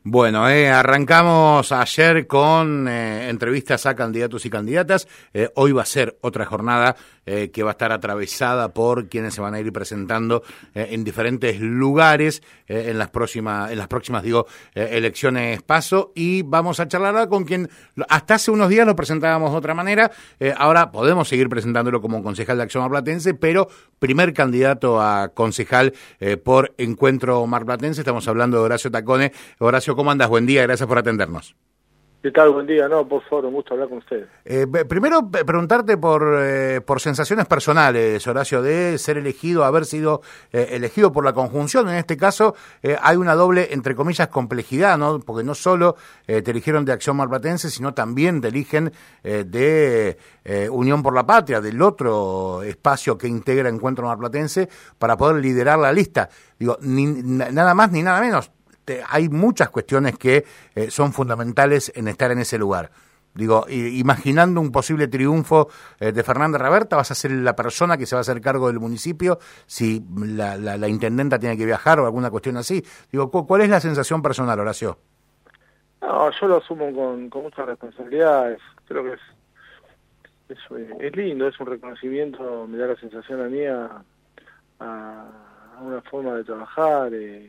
Bueno, arrancamos ayer con entrevistas a candidatos y candidatas. Hoy va a ser otra jornada que va a estar atravesada por quienes se van a ir presentando en diferentes lugares en las próximas elecciones PASO, y vamos a charlar con quien hasta hace unos días lo presentábamos de otra manera. Ahora podemos seguir presentándolo como concejal de Acción Marplatense, pero primer candidato a concejal por Encuentro Marplatense. Estamos hablando de Horacio Tacone. Horacio, ¿cómo andas? Buen día, gracias por atendernos. ¿Qué tal? Buen día. No, por favor, un gusto hablar con ustedes. Primero, preguntarte por sensaciones personales, Horacio, de ser elegido, haber sido elegido por la conjunción. En este caso, hay una doble, entre comillas, complejidad, ¿no? Porque no solo te eligieron de Acción Marplatense, sino también te eligen de Unión por la Patria, del otro espacio que integra Encuentro Marplatense, para poder liderar la lista. Digo, nada más ni nada menos. Hay muchas cuestiones que son fundamentales en estar en ese lugar. Digo, imaginando un posible triunfo de Fernández Raberta, vas a ser la persona que se va a hacer cargo del municipio si la intendenta tiene que viajar o alguna cuestión así. Digo, ¿cuál es la sensación personal, Horacio? No, yo lo asumo con muchas responsabilidades. Creo que es lindo, es un reconocimiento, me da la sensación a mí a una forma de trabajar,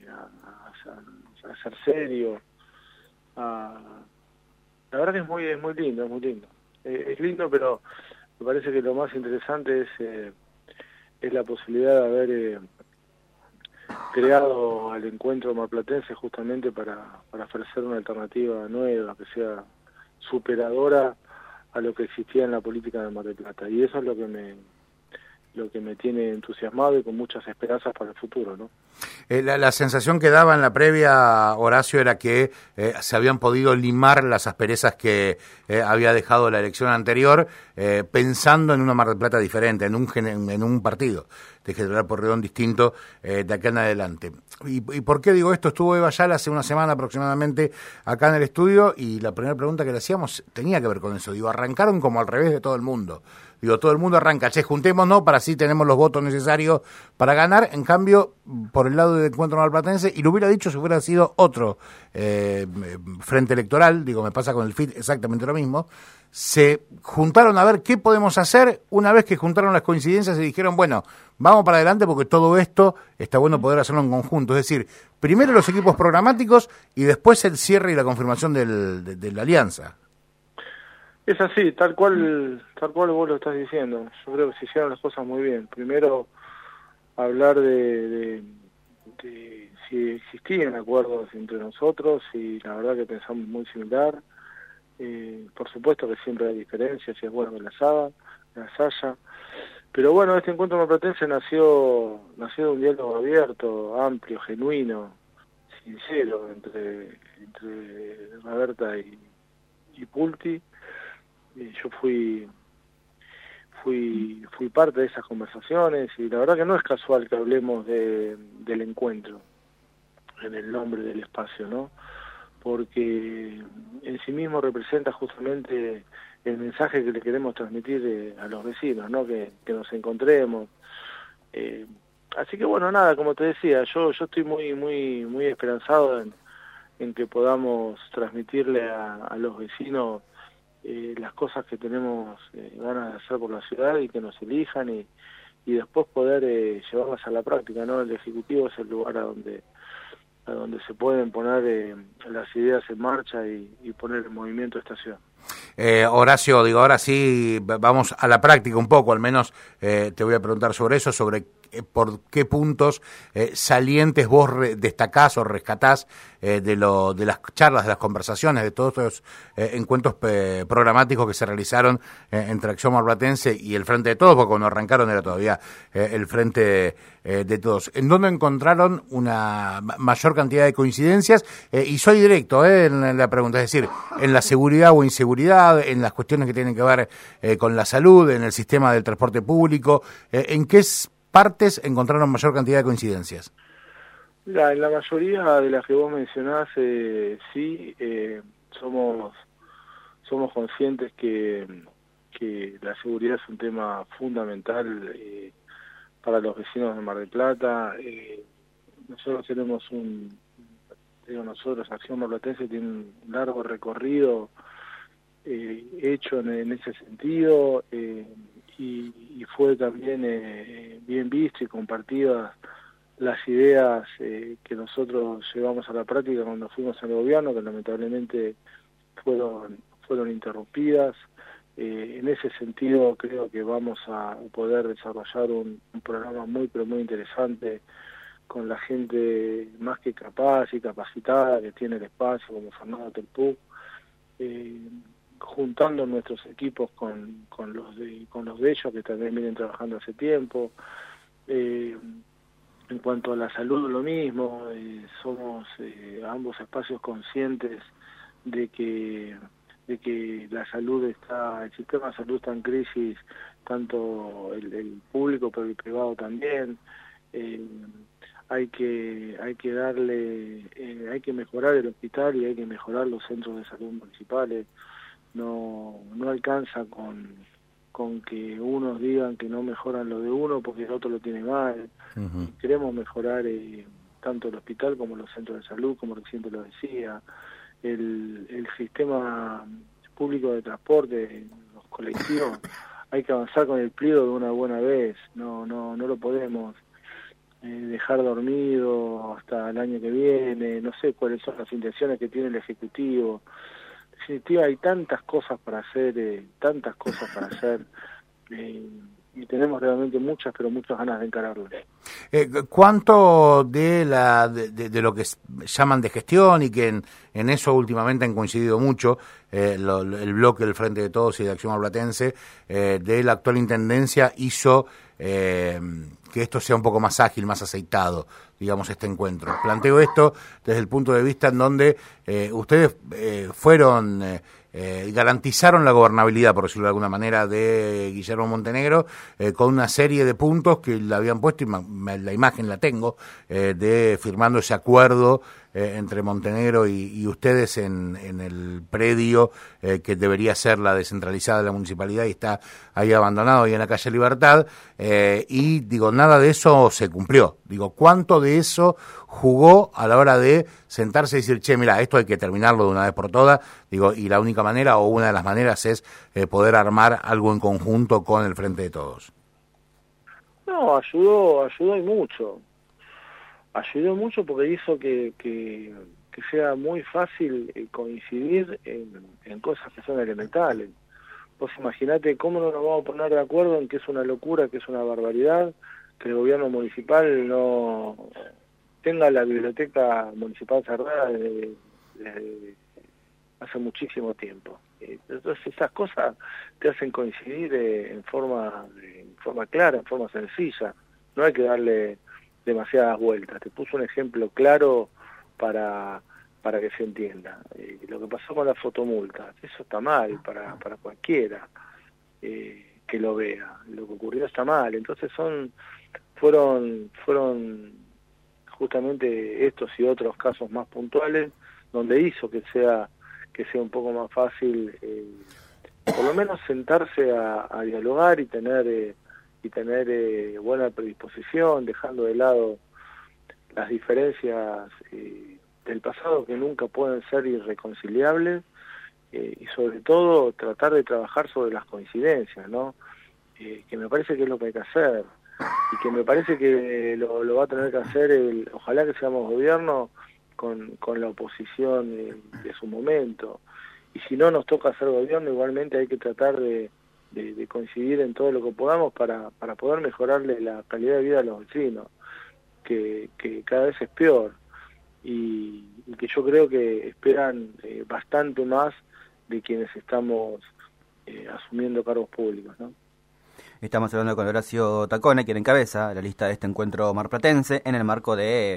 a ser serio. La verdad que es muy lindo, es muy lindo. Es lindo, pero me parece que lo más interesante es la posibilidad de haber creado al Encuentro Marplatense justamente para ofrecer una alternativa nueva, que sea superadora a lo que existía en la política de Mar del Plata. Y eso es lo que me tiene entusiasmado y con muchas esperanzas para el futuro, ¿no? La sensación que daba en la previa, Horacio, era que se habían podido limar las asperezas que había dejado la elección anterior, pensando en una Mar del Plata diferente, en un partido de General Porredón distinto de acá en adelante. ¿Y por qué digo esto? Estuvo Eva Ayala hace una semana aproximadamente acá en el estudio, y la primera pregunta que le hacíamos tenía que ver con eso. Digo, arrancaron como al revés de todo el mundo. Digo, todo el mundo arranca, juntémonos para así tenemos los votos necesarios para ganar. En cambio, por el lado del Encuentro Marplatense, y lo hubiera dicho si hubiera sido otro frente electoral, digo, me pasa con el FIT exactamente lo mismo, se juntaron a ver qué podemos hacer. Una vez que juntaron las coincidencias, y dijeron, bueno, vamos para adelante porque todo esto está bueno poder hacerlo en conjunto. Es decir, primero los equipos programáticos y después el cierre y la confirmación de la alianza. Es así, tal cual vos lo estás diciendo. Yo creo que se hicieron las cosas muy bien. Primero, hablar de si existían acuerdos entre nosotros, y la verdad que pensamos muy similar. Por supuesto que siempre hay diferencias, y es bueno que las haya. Pero bueno, este Encuentro Marplatense nació de un diálogo abierto, amplio, genuino, sincero entre Raberta y Pulti. Yo fui parte de esas conversaciones, y la verdad que no es casual que hablemos del encuentro en el nombre del espacio, ¿no? Porque en sí mismo representa justamente el mensaje que le queremos transmitir a los vecinos, ¿no? Que nos encontremos. Así que bueno, nada, como te decía, yo estoy muy esperanzado en que podamos transmitirle a los vecinos las cosas que tenemos ganas de hacer por la ciudad, y que nos elijan, y después poder llevarlas a la práctica, ¿no? El Ejecutivo es el lugar a donde se pueden poner las ideas en marcha y poner en movimiento esta ciudad. Horacio, digo, ahora sí vamos a la práctica un poco, al menos te voy a preguntar sobre eso, sobre por qué puntos salientes vos destacás o rescatás de las charlas, de las conversaciones, de todos estos encuentros programáticos que se realizaron entre Acción Marplatense y el Frente de Todos, porque cuando arrancaron era todavía el Frente de Todos. ¿En dónde encontraron una mayor cantidad de coincidencias? Y soy directo en la pregunta, es decir, en la seguridad o inseguridad, en las cuestiones que tienen que ver con la salud, en el sistema del transporte público, ¿en qué partes encontraron mayor cantidad de coincidencias? Mira, en la mayoría de las que vos mencionás, sí, somos conscientes que la seguridad es un tema fundamental para los vecinos de Mar del Plata. Nosotros tenemos nosotros, Acción Marplatense tiene un largo recorrido hecho en ese sentido, y fue también bien visto y compartidas las ideas que nosotros llevamos a la práctica cuando fuimos al gobierno, que lamentablemente fueron interrumpidas. En ese sentido creo que vamos a poder desarrollar un programa muy pero muy interesante con la gente más que capaz y capacitada que tiene el espacio, como Fernando Telpuc, juntando nuestros equipos con los de ellos, que también vienen trabajando hace tiempo. En cuanto a la salud, lo mismo, somos ambos espacios conscientes de que la salud el sistema de salud está en crisis, tanto el público pero el privado también. Hay que mejorar el hospital y hay que mejorar los centros de salud municipales. No alcanza con que unos digan que no mejoran lo de uno porque el otro lo tiene mal. Uh-huh. Queremos mejorar tanto el hospital como los centros de salud, como recién lo decía, el sistema público de transporte, los colectivos. Hay que avanzar con el pliego de una buena vez. No lo podemos dejar dormido hasta el año que viene. No sé cuáles son las intenciones que tiene el Ejecutivo. En definitiva, hay tantas cosas para hacer, y tenemos realmente muchas ganas de encararlo. ¿Cuánto de lo que llaman de gestión, y que en eso últimamente han coincidido mucho el bloque del Frente de Todos y de Acción Marplatense, de la actual intendencia hizo que esto sea un poco más ágil, más aceitado, digamos, este encuentro? Planteo esto desde el punto de vista en donde ustedes fueron... garantizaron la gobernabilidad, por decirlo de alguna manera, de Guillermo Montenegro, con una serie de puntos que le habían puesto, y la imagen la tengo, de firmando ese acuerdo entre Montenegro y ustedes en el predio que debería ser la descentralizada de la municipalidad, y está ahí abandonado, ahí en la calle Libertad, y digo, nada de eso se cumplió. Digo, ¿cuánto de eso jugó a la hora de sentarse y decir, che, mira, esto hay que terminarlo de una vez por todas? Digo, y la única manera, o una de las maneras, es poder armar algo en conjunto con el Frente de Todos. No, ayudó y mucho. Ayudó mucho porque hizo que sea muy fácil coincidir en cosas que son elementales. Vos imaginate cómo no nos vamos a poner de acuerdo en que es una locura, que es una barbaridad, que el gobierno municipal no tenga la biblioteca municipal cerrada desde hace muchísimo tiempo. Entonces esas cosas te hacen coincidir en forma clara, en forma sencilla. No hay que darle demasiadas vueltas. Te puso un ejemplo claro para que se entienda. Lo que pasó con la fotomulta, eso está mal para cualquiera que lo vea. Lo que ocurrió está mal. Entonces fueron justamente estos y otros casos más puntuales donde hizo que sea un poco más fácil, por lo menos sentarse a dialogar y tener buena predisposición, dejando de lado las diferencias del pasado que nunca pueden ser irreconciliables, y sobre todo tratar de trabajar sobre las coincidencias, ¿no? Que me parece que es lo que hay que hacer, y que me parece que lo va a tener que hacer ojalá que seamos gobierno con la oposición de su momento, y si no nos toca hacer gobierno, igualmente hay que tratar de coincidir en todo lo que podamos para poder mejorarle la calidad de vida a los vecinos, que cada vez es peor, y que yo creo que esperan bastante más de quienes estamos asumiendo cargos públicos, ¿no? Estamos hablando con Horacio Tacone, quien encabeza la lista de este encuentro marplatense en el marco de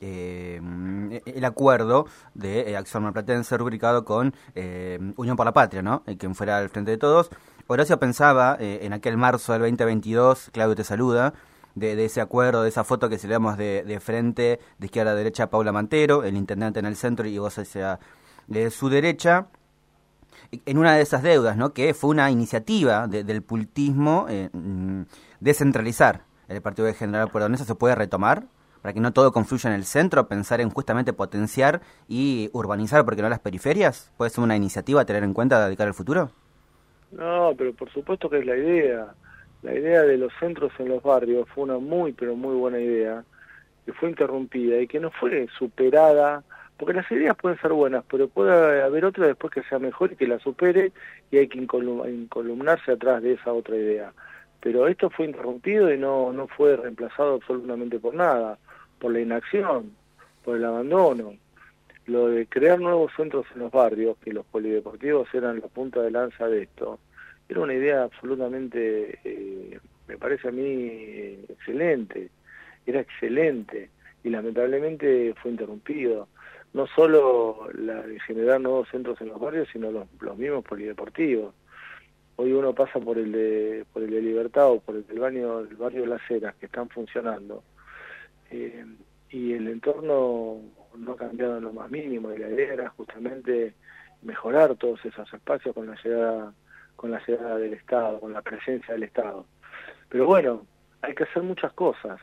el acuerdo de Acción Marplatense rubricado con Unión por la Patria, ¿no? Quien fuera al Frente de Todos. Horacio pensaba en aquel marzo del 2022, Claudio te saluda, de ese acuerdo, de esa foto que salíamos de frente, de izquierda a derecha, Paula Mantero, el intendente en el centro y vos hacia su derecha, en una de esas deudas, ¿no? Que fue una iniciativa del pultismo descentralizar el partido de General Pueyrredón. ¿Eso se puede retomar para que no todo confluya en el centro, pensar en justamente potenciar y urbanizar, porque no las periferias? ¿Puede ser una iniciativa a tener en cuenta de cara al futuro? No, pero por supuesto que es la idea. La idea de los centros en los barrios fue una muy, pero muy buena idea, que fue interrumpida y que no fue superada, porque las ideas pueden ser buenas, pero puede haber otra después que sea mejor y que la supere, y hay que incolumnarse atrás de esa otra idea. Pero esto fue interrumpido y no fue reemplazado absolutamente por nada, por la inacción, por el abandono. Lo de crear nuevos centros en los barrios, que los polideportivos eran la punta de lanza de esto, era una idea absolutamente, me parece a mí, excelente. Era excelente y lamentablemente fue interrumpido. No solo la de generar nuevos centros en los barrios, sino los mismos polideportivos. Hoy uno pasa por el de Libertad o por el del barrio de Las Heras, que están funcionando, y el entorno no ha cambiado en lo más mínimo, y la idea era justamente mejorar todos esos espacios con la llegada del Estado, con la presencia del Estado. Pero bueno, hay que hacer muchas cosas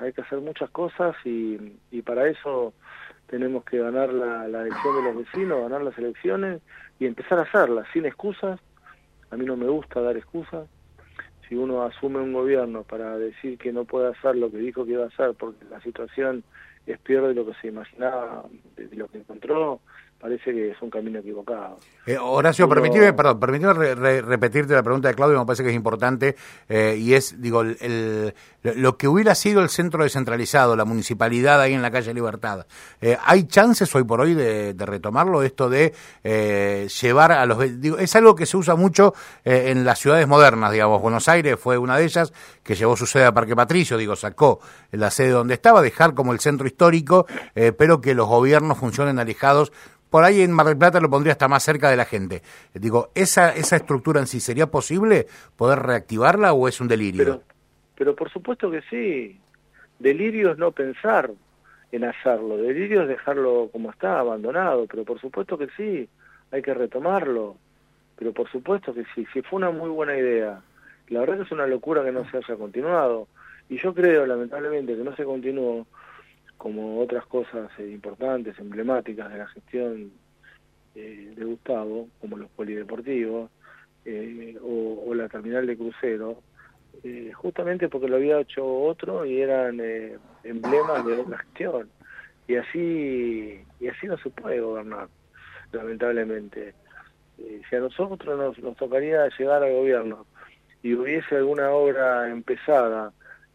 y para eso tenemos que ganar la elección de los vecinos, ganar las elecciones y empezar a hacerlas sin excusas. A mí no me gusta dar excusas. Si uno asume un gobierno para decir que no puede hacer lo que dijo que iba a hacer porque la situación es peor de lo que se imaginaba, de lo que encontró, parece que es un camino equivocado. Horacio, permíteme repetirte la pregunta de Claudio, me parece que es importante, y es, digo, lo que hubiera sido el centro descentralizado, la municipalidad ahí en la calle Libertad, ¿hay chances hoy por hoy de retomarlo? Esto de llevar a los... Digo, es algo que se usa mucho en las ciudades modernas, digamos. Buenos Aires fue una de ellas, que llevó su sede a Parque Patricio, digo, sacó la sede donde estaba, dejar como el centro histórico, pero que los gobiernos funcionen alejados. Por ahí en Mar del Plata lo pondría hasta más cerca de la gente. Digo, ¿esa estructura en sí sería posible poder reactivarla o es un delirio? Pero por supuesto que sí. Delirio es no pensar en hacerlo. Delirio es dejarlo como está, abandonado. Pero por supuesto que sí, hay que retomarlo. Pero por supuesto que sí. Si fue una muy buena idea. La verdad que es una locura que no se haya continuado. Y yo creo, lamentablemente, que no se continuó, como otras cosas importantes, emblemáticas de la gestión de Gustavo, como los polideportivos o la terminal de crucero, justamente porque lo había hecho otro y eran emblemas de otra gestión. Y así no se puede gobernar, lamentablemente. Si a nosotros nos tocaría llegar al gobierno y hubiese alguna obra empezada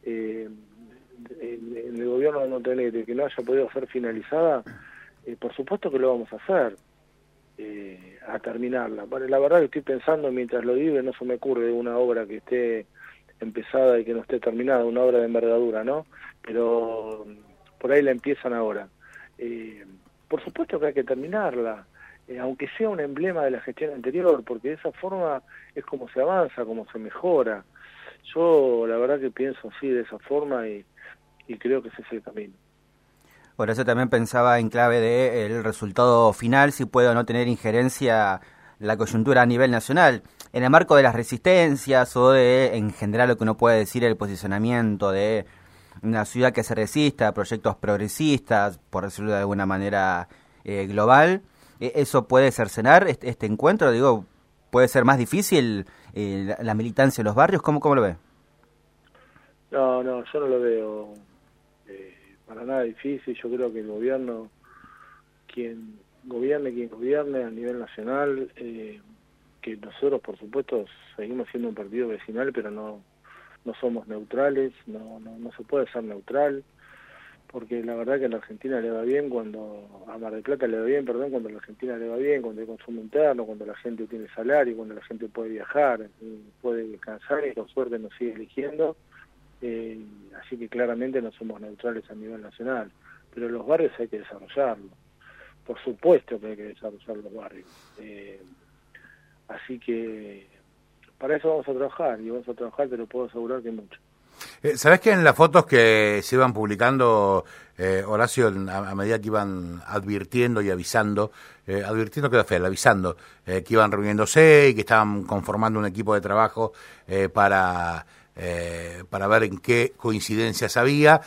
en el gobierno de Montenegro que no haya podido ser finalizada, por supuesto que lo vamos a hacer, a terminarla. Bueno, la verdad que estoy pensando mientras lo digo, no se me ocurre una obra que esté empezada y que no esté terminada, una obra de envergadura, ¿no? Pero por ahí la empiezan ahora. Por supuesto que hay que terminarla, aunque sea un emblema de la gestión anterior, porque de esa forma es como se avanza, como se mejora. Yo la verdad que pienso así, de esa forma, y creo que ese es el camino. Por eso también pensaba en clave del resultado final, si puede o no tener injerencia la coyuntura a nivel nacional, en el marco de las resistencias o de, en general, lo que uno puede decir, el posicionamiento de una ciudad que se resista a proyectos progresistas, por decirlo de alguna manera global. ¿Eso puede cercenar este encuentro? Digo, ¿puede ser más difícil la militancia en los barrios? ¿Cómo lo ve? No, yo no lo veo para nada difícil. Yo creo que el gobierno, quien gobierne a nivel nacional, que nosotros por supuesto seguimos siendo un partido vecinal, pero no somos neutrales, no se puede ser neutral, porque la verdad que a la Argentina le va bien a Mar del Plata le va bien, cuando a la Argentina le va bien, cuando hay consumo interno, cuando la gente tiene salario, cuando la gente puede viajar, puede descansar y con suerte nos sigue eligiendo. Así que claramente no somos neutrales a nivel nacional, pero los barrios hay que desarrollarlos, por supuesto que hay que desarrollar los barrios, así que para eso vamos a trabajar, te lo puedo asegurar que mucho. ¿Sabés que en las fotos que se iban publicando, Horacio, a medida que iban advirtiendo y avisando, advirtiendo queda feo, avisando, que iban reuniéndose y que estaban conformando un equipo de trabajo para para ver en qué coincidencias había.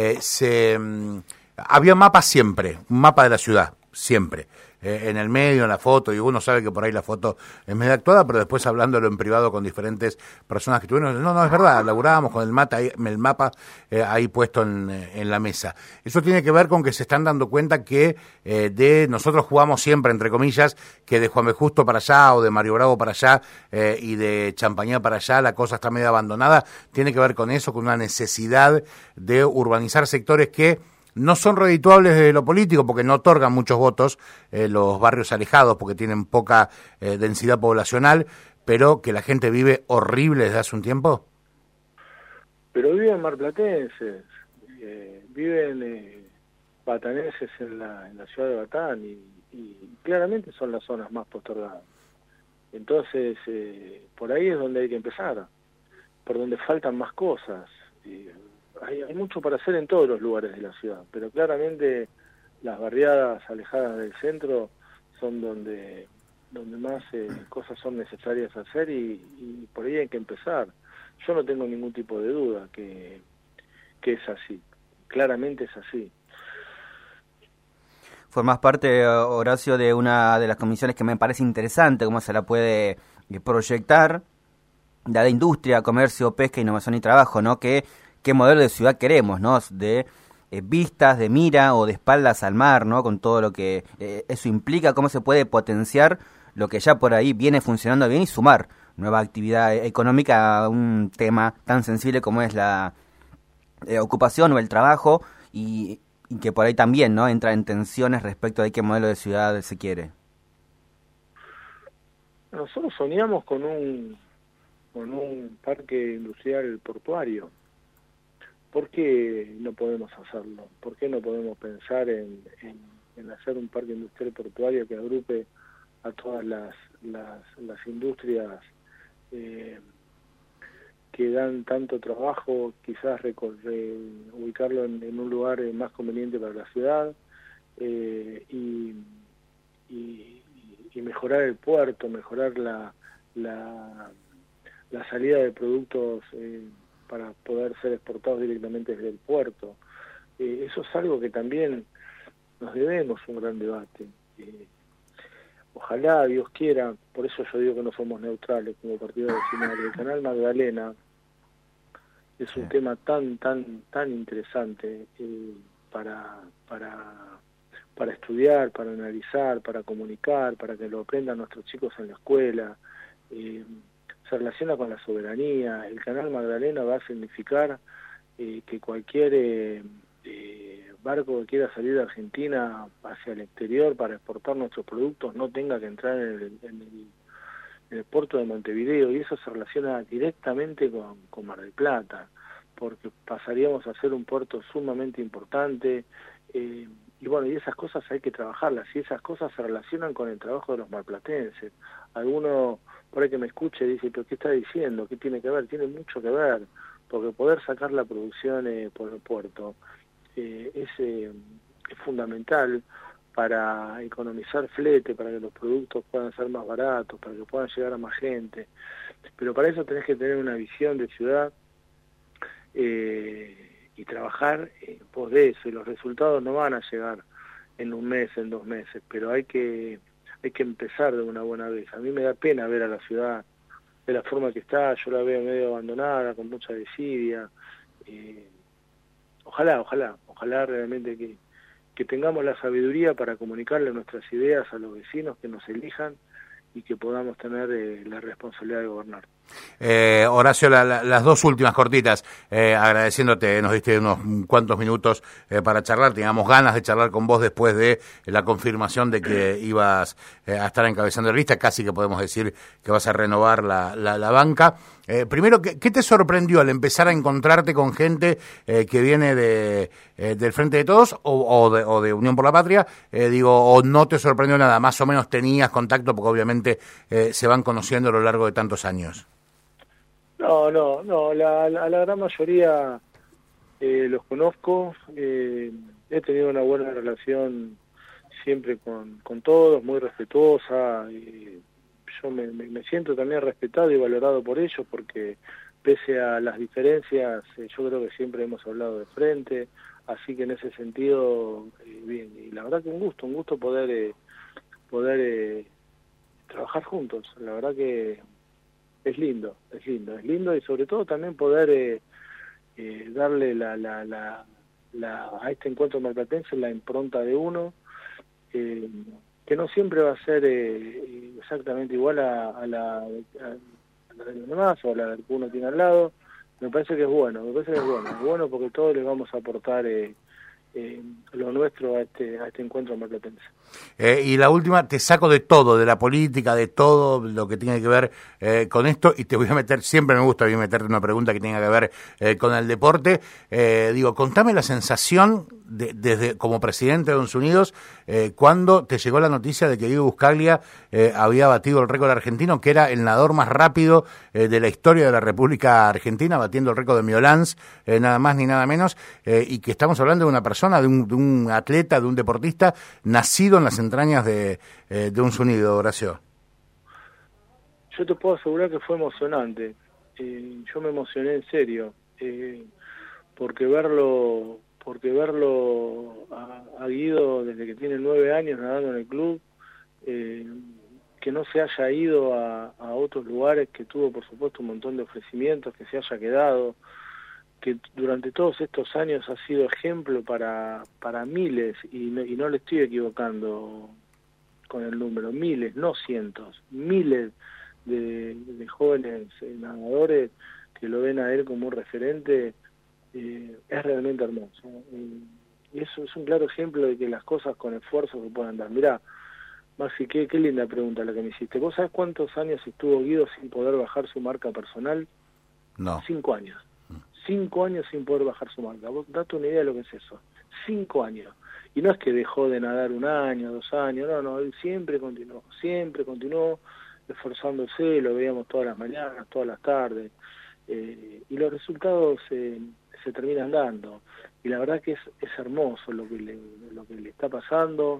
Había mapas siempre, un mapa de la ciudad, siempre. En el medio, en la foto, y uno sabe que por ahí la foto es medio actuada, pero después hablándolo en privado con diferentes personas que tuvieron, no, es verdad, laburábamos con el mapa ahí puesto en la mesa. Eso tiene que ver con que se están dando cuenta que nosotros jugamos siempre, entre comillas, que de Juan B. Justo para allá, o de Mario Bravo para allá, y de Champañá para allá, la cosa está medio abandonada. Tiene que ver con eso, con una necesidad de urbanizar sectores que no son redituables de lo político porque no otorgan muchos votos los barrios alejados porque tienen poca densidad poblacional, pero que la gente vive horrible desde hace un tiempo. Pero viven marplatenses, viven bataneses en la ciudad de Batán y claramente son las zonas más postergadas. Entonces, por ahí es donde hay que empezar, por donde faltan más cosas. Hay mucho para hacer en todos los lugares de la ciudad, pero claramente las barriadas alejadas del centro son donde más cosas son necesarias hacer y por ahí hay que empezar. Yo no tengo ningún tipo de duda que es así, claramente es así. Formás parte, Horacio, de una de las comisiones que me parece interesante, cómo se la puede proyectar, la de Industria, Comercio, Pesca, Innovación y Trabajo, ¿no? ¿Qué modelo de ciudad queremos, ¿no? De vistas, de mira o de espaldas al mar, ¿no? Con todo lo que eso implica, cómo se puede potenciar lo que ya por ahí viene funcionando bien y sumar nueva actividad económica a un tema tan sensible como es la ocupación o el trabajo y que por ahí también, ¿no? Entra en tensiones respecto de qué modelo de ciudad se quiere. Nosotros soñamos con un parque industrial portuario. ¿Por qué no podemos hacerlo? ¿Por qué no podemos pensar en hacer un parque industrial portuario que agrupe a todas las industrias que dan tanto trabajo, quizás ubicarlo en un lugar más conveniente para la ciudad y mejorar el puerto, mejorar la salida de productos para poder ser exportados directamente desde el puerto. Eso es algo que también nos debemos un gran debate. Ojalá, Dios quiera, por eso yo digo que no somos neutrales como partido vecinal. El Canal Magdalena es un tema tan interesante para estudiar, para analizar, para comunicar, para que lo aprendan nuestros chicos en la escuela. Se relaciona con la soberanía. El Canal Magdalena va a significar que cualquier barco que quiera salir de Argentina hacia el exterior para exportar nuestros productos no tenga que entrar en el puerto de Montevideo, y eso se relaciona directamente con Mar del Plata, porque pasaríamos a ser un puerto sumamente importante, y bueno, y esas cosas hay que trabajarlas, y esas cosas se relacionan con el trabajo de los marplatenses. Alguno por ahí que me escuche dice, pero ¿qué está diciendo? ¿Qué tiene que ver? Tiene mucho que ver, porque poder sacar la producción por el puerto es fundamental para economizar flete, para que los productos puedan ser más baratos, para que puedan llegar a más gente. Pero para eso tenés que tener una visión de ciudad y trabajar en pos de eso, y los resultados no van a llegar en un mes, en 2 meses, pero hay que empezar de una buena vez. A mí me da pena ver a la ciudad de la forma que está, yo la veo medio abandonada, con mucha desidia. Ojalá realmente que tengamos la sabiduría para comunicarle nuestras ideas a los vecinos, que nos elijan y que podamos tener la responsabilidad de gobernar. Horacio, las dos últimas cortitas, agradeciéndote, nos diste unos cuantos minutos para charlar, teníamos ganas de charlar con vos después de la confirmación de que ibas a estar encabezando la lista, casi que podemos decir que vas a renovar la banca. Primero, ¿qué te sorprendió al empezar a encontrarte con gente que viene del Frente de Todos o de Unión por la Patria? O no te sorprendió nada, más o menos tenías contacto, porque obviamente se van conociendo a lo largo de tantos años. No, la gran mayoría los conozco, he tenido una buena relación siempre con todos, muy respetuosa, yo me siento también respetado y valorado por ellos, porque pese a las diferencias, yo creo que siempre hemos hablado de frente, así que en ese sentido, bien, y la verdad que un gusto poder trabajar juntos, la verdad que es lindo y sobre todo también poder darle a este encuentro marplatense la impronta de uno, que no siempre va a ser exactamente igual a la de los demás o a la que uno tiene al lado. Me parece que es bueno, es bueno porque todos le vamos a aportar lo nuestro a este encuentro marplatense. Y la última, te saco de todo, de la política, de todo lo que tiene que ver con esto, y te voy a meter, siempre me gusta meterte una pregunta que tenga que ver con el deporte. Contame la sensación desde como presidente de Estados Unidos, cuando te llegó la noticia de que Guido Buscaglia había batido el récord argentino, que era el nadador más rápido de la historia de la República Argentina, batiendo el récord de Miolans, nada más ni nada menos, y que estamos hablando de una persona, de un atleta, de un deportista nacido en las entrañas de un Unido, Horacio. Yo te puedo asegurar que fue emocionante. Yo me emocioné en serio, porque verlo a Guido desde que tiene 9 años nadando en el club, que no se haya ido a otros lugares, que tuvo por supuesto un montón de ofrecimientos, que se haya quedado, que durante todos estos años ha sido ejemplo para miles, y no le estoy equivocando con el número, miles, no cientos, miles de jóvenes nadadores que lo ven a él como un referente. Es realmente hermoso. Y eso es un claro ejemplo de que las cosas con esfuerzo se pueden dar. Mirá, Maxi, qué linda pregunta la que me hiciste. ¿Vos sabés cuántos años estuvo Guido sin poder bajar su marca personal? No. 5 años. 5 años sin poder bajar su marca. Vos date una idea de lo que es eso. 5 años. Y no es que dejó de nadar 1 año, 2 años, no, él siempre continuó esforzándose, lo veíamos todas las mañanas, todas las tardes, y los resultados se terminan dando. Y la verdad que es hermoso lo que le está pasando.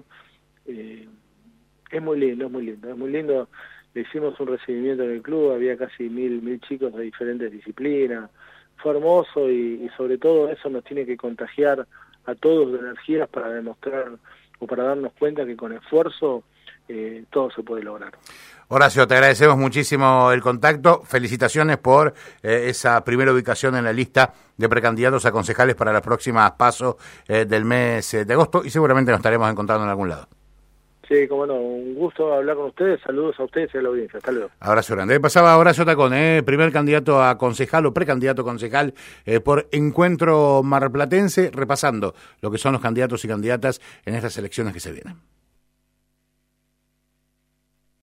Es muy lindo. Le hicimos un recibimiento en el club, había casi 1000 chicos de diferentes disciplinas. Fue hermoso y sobre todo eso nos tiene que contagiar a todos de energías para demostrar o para darnos cuenta que con esfuerzo todo se puede lograr. Horacio, te agradecemos muchísimo el contacto. Felicitaciones por esa primera ubicación en la lista de precandidatos a concejales para las próximas PASO del mes de agosto, y seguramente nos estaremos encontrando en algún lado. Sí, cómo no, un gusto hablar con ustedes, saludos a ustedes y a la audiencia, hasta luego. Abrazo grande. Pasaba Horacio Tacón, primer candidato a concejal o precandidato a concejal por Encuentro Marplatense, repasando lo que son los candidatos y candidatas en estas elecciones que se vienen.